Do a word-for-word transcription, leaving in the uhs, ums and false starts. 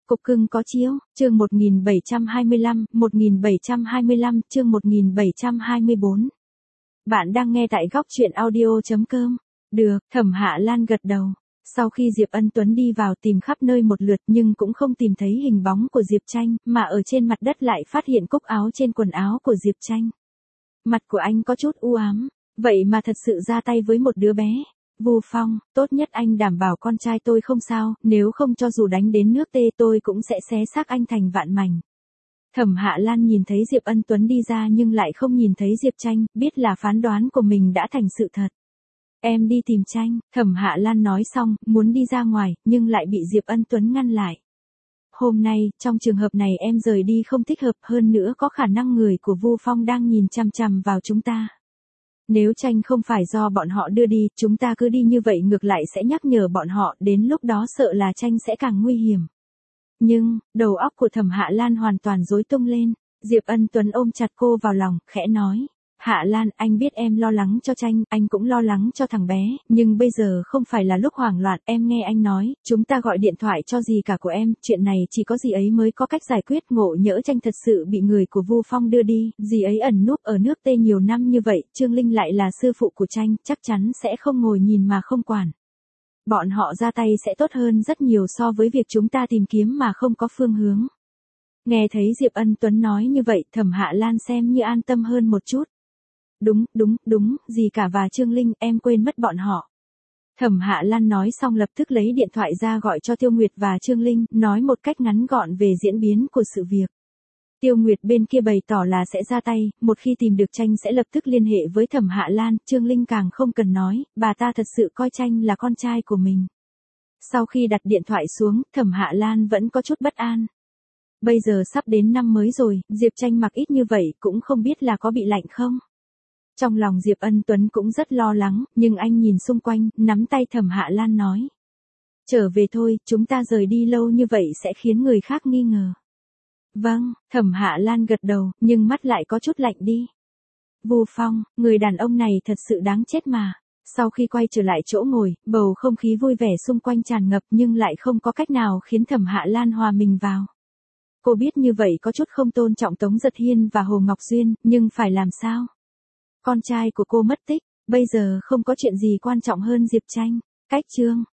Cục cưng có chiếu, chương một nghìn bảy trăm hai mươi lăm, một nghìn bảy trăm hai mươi lăm, chương một nghìn bảy trăm hai mươi bốn. Bạn đang nghe tại góc truyện audio chấm com. Được, Thẩm Hạ Lan gật đầu. Sau khi Diệp Ân Tuấn đi vào tìm khắp nơi một lượt nhưng cũng không tìm thấy hình bóng của Diệp Tranh, mà ở trên mặt đất lại phát hiện cúc áo trên quần áo của Diệp Tranh. Mặt của anh có chút u ám, vậy mà thật sự ra tay với một đứa bé. Vu Phong, tốt nhất anh đảm bảo con trai tôi không sao, nếu không cho dù đánh đến nước tê tôi cũng sẽ xé xác anh thành vạn mảnh. Thẩm Hạ Lan nhìn thấy Diệp Ân Tuấn đi ra nhưng lại không nhìn thấy Diệp Tranh, biết là phán đoán của mình đã thành sự thật. Em đi tìm Tranh, Thẩm Hạ Lan nói xong, muốn đi ra ngoài, nhưng lại bị Diệp Ân Tuấn ngăn lại. Hôm nay, trong trường hợp này em rời đi không thích hợp, hơn nữa có khả năng người của Vu Phong đang nhìn chằm chằm vào chúng ta. Nếu Tranh không phải do bọn họ đưa đi, chúng ta cứ đi như vậy ngược lại sẽ nhắc nhở bọn họ, đến lúc đó sợ là Tranh sẽ càng nguy hiểm. Nhưng, đầu óc của Thẩm Hạ Lan hoàn toàn rối tung lên. Diệp Ân Tuấn ôm chặt cô vào lòng, khẽ nói. Hạ Lan, anh biết em lo lắng cho Tranh, anh cũng lo lắng cho thằng bé, nhưng bây giờ không phải là lúc hoảng loạn, em nghe anh nói, chúng ta gọi điện thoại cho dì cả của em, chuyện này chỉ có dì ấy mới có cách giải quyết, ngộ nhỡ Tranh thật sự bị người của Vu Phong đưa đi, dì ấy ẩn núp ở nước Tây nhiều năm như vậy, Trương Linh lại là sư phụ của Tranh, chắc chắn sẽ không ngồi nhìn mà không quản. Bọn họ ra tay sẽ tốt hơn rất nhiều so với việc chúng ta tìm kiếm mà không có phương hướng. Nghe thấy Diệp Ân Tuấn nói như vậy, Thẩm Hạ Lan xem như an tâm hơn một chút. Đúng, đúng, đúng, dì cả và Trương Linh, em quên mất bọn họ. Thẩm Hạ Lan nói xong lập tức lấy điện thoại ra gọi cho Tiêu Nguyệt và Trương Linh, nói một cách ngắn gọn về diễn biến của sự việc. Tiêu Nguyệt bên kia bày tỏ là sẽ ra tay, một khi tìm được Tranh sẽ lập tức liên hệ với Thẩm Hạ Lan, Trương Linh càng không cần nói, bà ta thật sự coi Tranh là con trai của mình. Sau khi đặt điện thoại xuống, Thẩm Hạ Lan vẫn có chút bất an. Bây giờ sắp đến năm mới rồi, Diệp Tranh mặc ít như vậy cũng không biết là có bị lạnh không? Trong lòng Diệp Ân Tuấn cũng rất lo lắng, nhưng anh nhìn xung quanh, nắm tay Thẩm Hạ Lan nói. Trở về thôi, chúng ta rời đi lâu như vậy sẽ khiến người khác nghi ngờ. Vâng, Thẩm Hạ Lan gật đầu, nhưng mắt lại có chút lạnh đi. Vu Phong, người đàn ông này thật sự đáng chết mà. Sau khi quay trở lại chỗ ngồi, bầu không khí vui vẻ xung quanh tràn ngập nhưng lại không có cách nào khiến Thẩm Hạ Lan hòa mình vào. Cô biết như vậy có chút không tôn trọng Tống Giật Hiên và Hồ Ngọc Duyên, nhưng phải làm sao? Con trai của cô mất tích, bây giờ không có chuyện gì quan trọng hơn Diệp Tranh. Cách chương.